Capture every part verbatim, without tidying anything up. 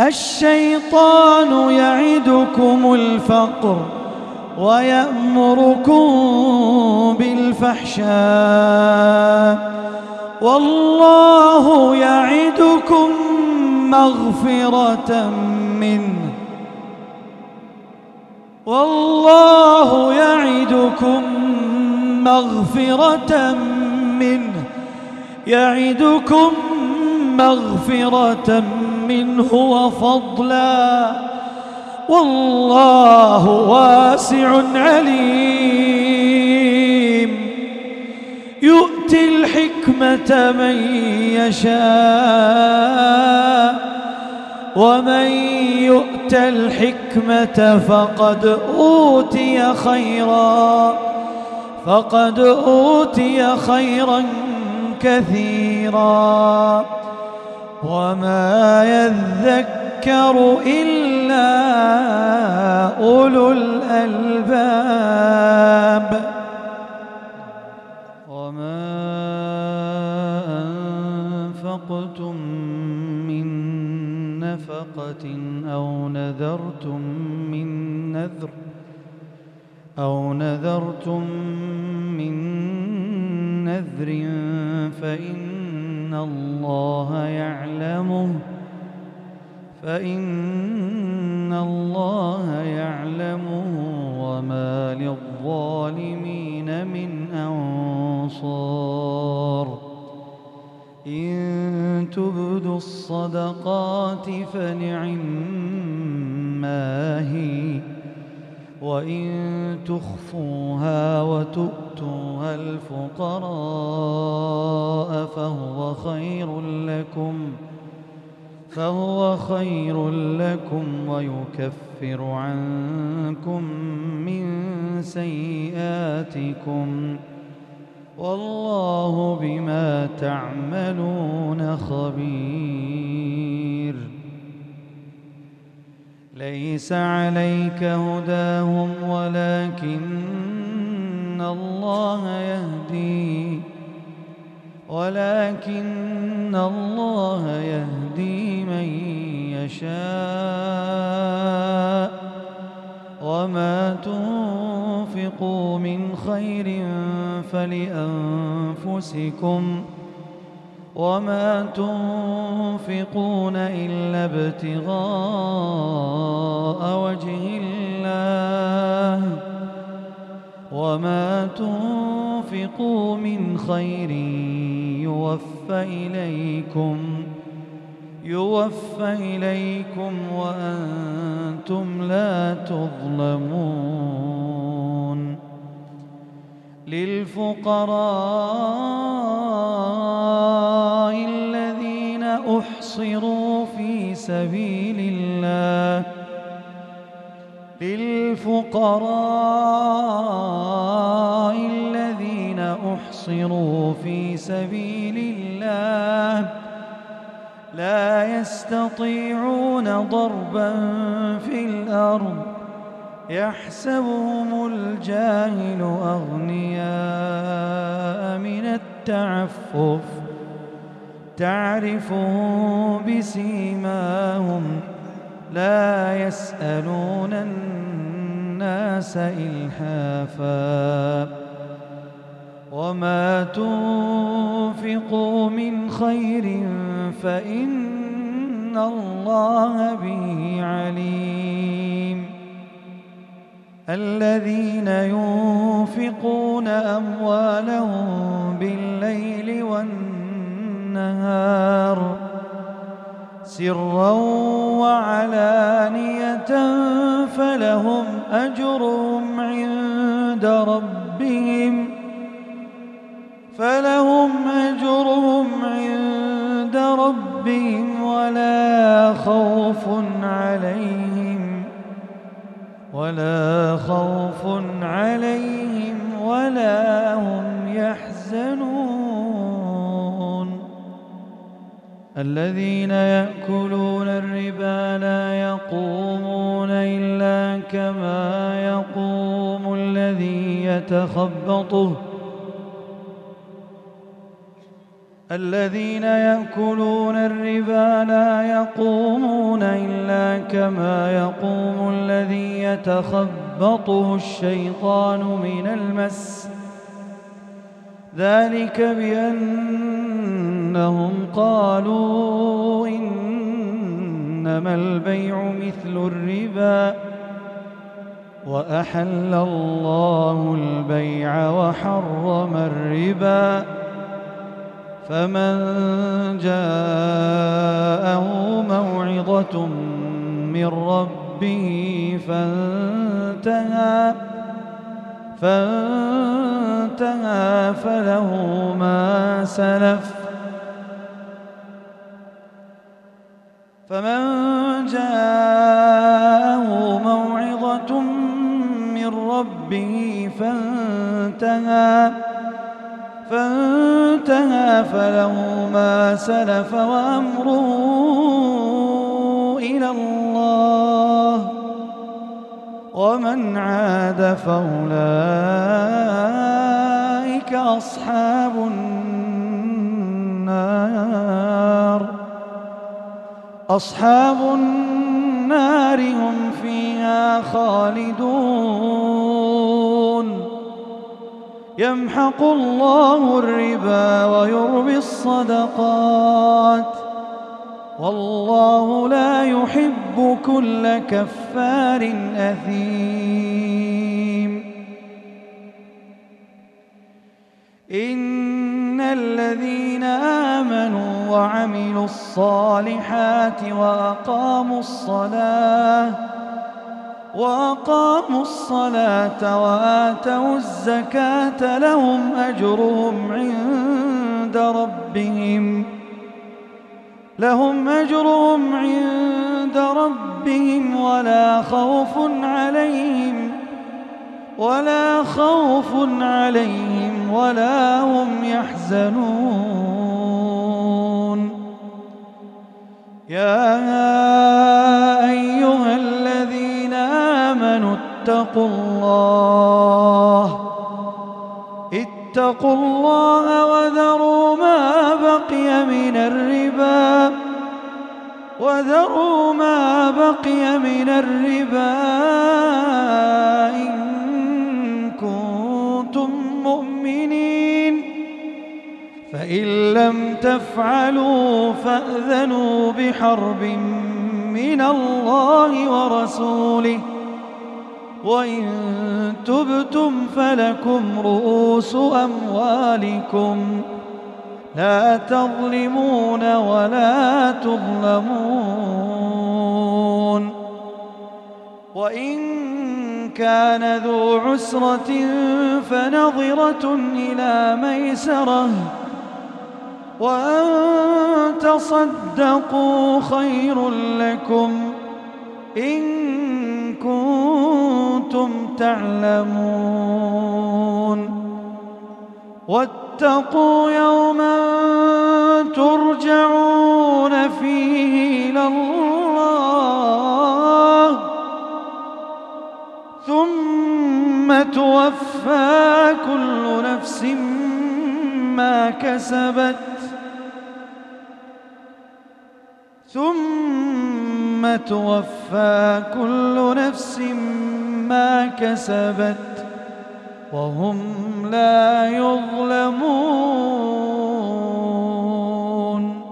الشيطان يعدكم الفقر ويأمركم بالفحشاء والله يعدكم مغفرة منه والله يعدكم مغفرة منه يعدكم مغفرة منه وفضلا والله واسع عليم يؤتي الحكمة من يشاء ومن يؤت الحكمة فقد أوتي خيرا فقد أوتي خيرا كثيرا وما يذكر إلا أولو الألباب وما أنفقتم من نفقة أو نذرتم من نذر أو نذرتم من نذر فإن الله يعلمه فإن الله يعلمه وما للظالمين من أنصار إن تبدوا الصدقات فنعما هي وإن تخفوها وتؤتوها الفقراء فهو خير لكم فهو خير لكم ويكفر عنكم من سيئاتكم والله بما تعملون خبير ليس عليك هداهم ولكن الله يهدي ولكن الله يهدي من يشاء وما تنفقوا من خير فلأنفسكم وما تنفقون إلا ابتغاء وجه الله وما تنفقوا من خير يوفى إليكم يوفى إليكم وأنتم لا تظلمون للفقراء الذين أحصروا في سبيل الله للفقراء الذين أحصروا في سبيل الله لا يستطيعون ضربا في الأرض يحسبهم الجاهل أغنياء من التعفف تعرفهم بسيماهم لا يسألون الناس إلحافا وما تنفقوا من خير فإن الله به عليم الذين ينفقون أموالهم بالليل والنهار سرا وعلانية فلهم أجرهم عند ربهم فلهم أجرهم عند ربهم ولا خوف عليهم ولا خوف عليهم ولا هم يحزنون الذين يأكلون الربا لا يقومون إلا كما يقوم الذي يتخبطه الذين يأكلون الربا لا يقومون إلا كما يقوم الذي يتخبطه الشيطان من المس، ذلك بأنهم قالوا إنما البيع مثل الربا وأحل الله البيع وحرم الربا. فمن جاءه موعظة من ربه فانتهى فانتهى فله ما سلف فمن جاءه موعظة من ربه فانتهى فانتهى فله ما سلف وأمره إلى الله، ومن عاد فأولئك أصحاب النار أصحاب النار هم فيها خالدون. يمحق الله الربا ويربي الصدقات، والله لا يحب كل كفار أثيم. إن الذين آمنوا وعملوا الصالحات وأقاموا الصلاة وأقاموا الصلاة وآتوا الزكاة لهم أجرهم عند ربهم لهم أجرهم عند ربهم ولا خوف عليهم ولا خوف عليهم ولا هم يحزنون. يا أيها الذين آمنوا اتقوا الله اتقوا الله وذروا ما بقي من الربا وذروا ما بقي من الربا إن كنتم مؤمنين، فإن لم تفعلوا فأذنوا بحرب من الله ورسوله، وإن تبتم فلكم رؤوس أموالكم لا تظلمون ولا تظلمون. وإن كان ذو عسرة فنظرة إلى ميسرة وأن تصدقوا خير لكم إن كنتم تعلمون. واتقوا يوما ترجعون فيه إلى الله ثم توفى كل نفس ما كسبت ثم توفى كل نفس ما كسبت وهم لا يظلمون.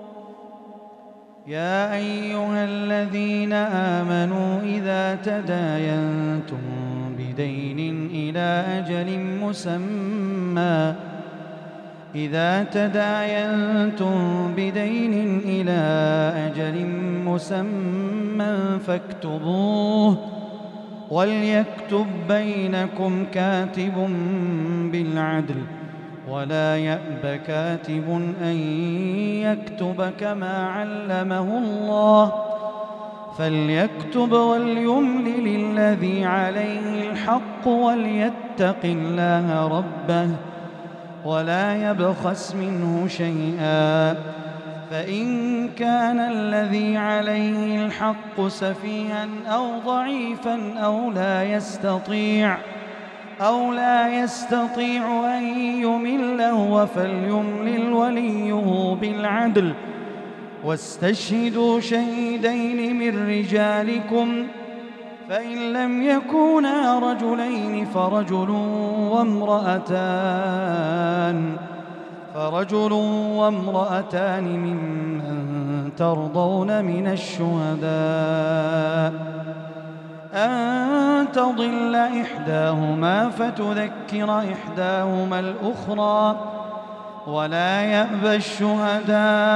يا أيها الذين آمنوا إذا تداينتم بدين إلى أجل مسمى إذا تداينتم بدين إلى أجل مسمى فاكتبوه وليكتب بينكم كاتب بالعدل ولا يأب كاتب أن يكتب كما علمه الله فليكتب وليملل الذي عليه الحق وليتق الله ربه ولا يبخس منه شيئا، فإن كان الذي عليه الحق سفيها أو ضعيفا أو لا يستطيع أو لا يستطيع أن يمل هو فليملل وليه بالعدل واستشهدوا شهيدين من رجالكم فإن لم يكونا رجلين فرجل وامرأتان فرجل وامرأتان ممن ترضون من الشهداء أن تضل إحداهما فتذكر إحداهما الأخرى ولا يأبى الشهداء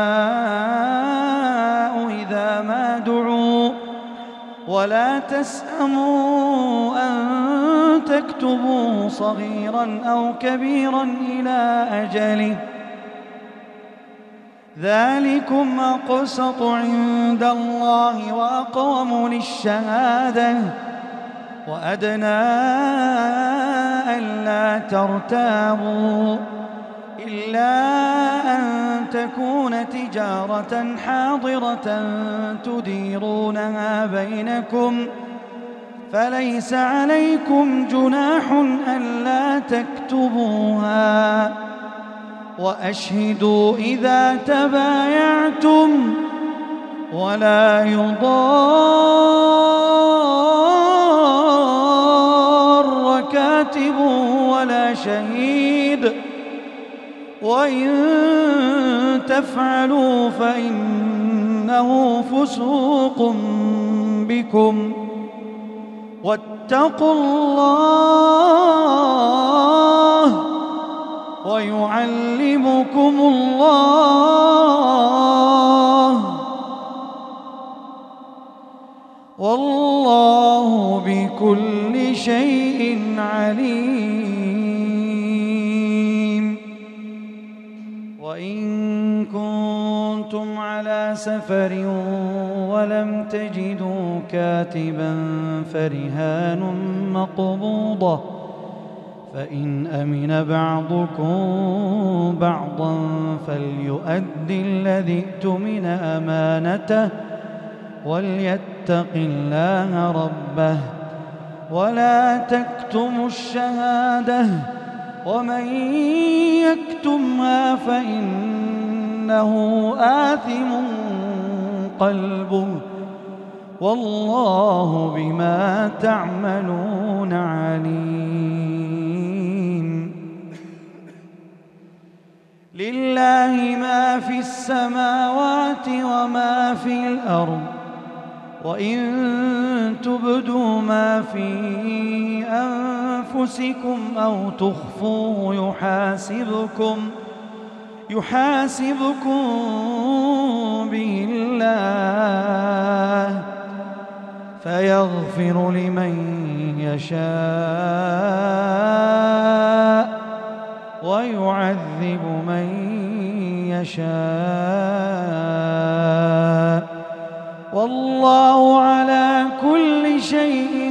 إذا ما دعوا ولا تسأموا أن تكتبوه صغيرا أو كبيرا إلى أجله ذلكم أقسط عند الله وأقوم للشهادة وأدنى ألا ترتابوا إلا أن تكون تجارة حاضرة تديرونها بينكم فليس عليكم جناح ألا تكتبوها وأشهدوا إذا تبايعتم ولا يضار كاتب ولا شهيد وإن تفعلوا فإنه فسوق بكم واتقوا الله ويعلمكم الله والله بكل شيء عليم. وإن كنتم على سفر ولم تجدوا كاتبا فرهان مقبوضة فإن أمن بعضكم بعضا فليؤد الذي اؤتمن أمانته وليتق الله ربه ولا تكتموا الشهادة ومن يكتمها فإنه آثم قلبه والله بما تعملون عليم. لله ما في السماوات وما في الأرض وإن تبدوا ما في أنفسكم أو تخفوه يحاسبكم يحاسبكم به الله فيغفر لمن يشاء ويعذب من يشاء والله على كل شيء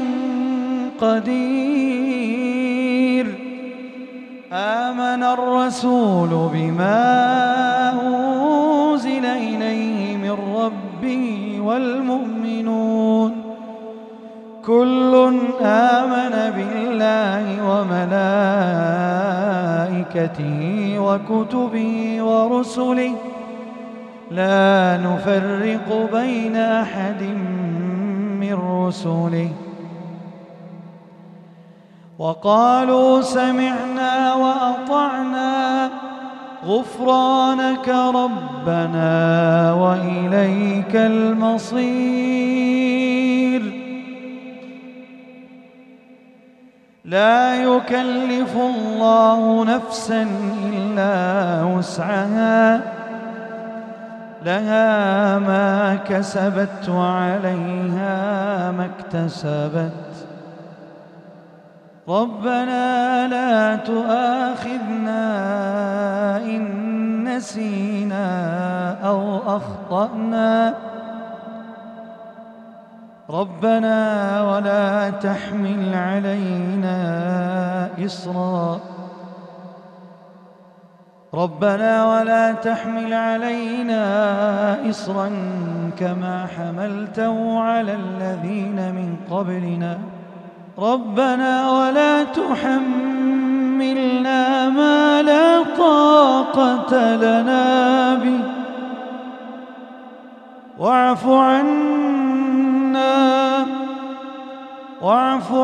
قدير. آمن الرسول بما أنزل إليه من ربه والمؤمنون كل آمن بالله وملائكته وكتبه ورسله لا نفرق بين أحد من رسله وقالوا سمعنا وأطعنا غفرانك ربنا وإليك المصير. لا يكلف الله نفسا إلا وسعها لها ما كسبت وعليها ما اكتسبت ربنا لا تؤاخذنا إن نسينا أو أخطأنا ربنا ولا تحمل علينا إصرا ربنا ولا تحمل علينا إصرا كما حملته على الذين من قبلنا ربنا ولا تحملنا ما لا طاقة لنا به واعف عنا واعف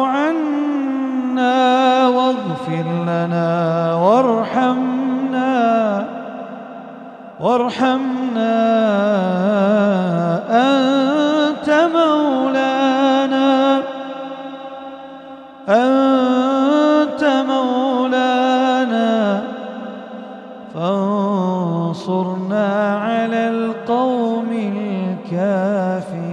عنا واغفر لنا وارحمنا وارحمنا أنت مولانا أنت مولانا فانصرنا على القوم الكافرين.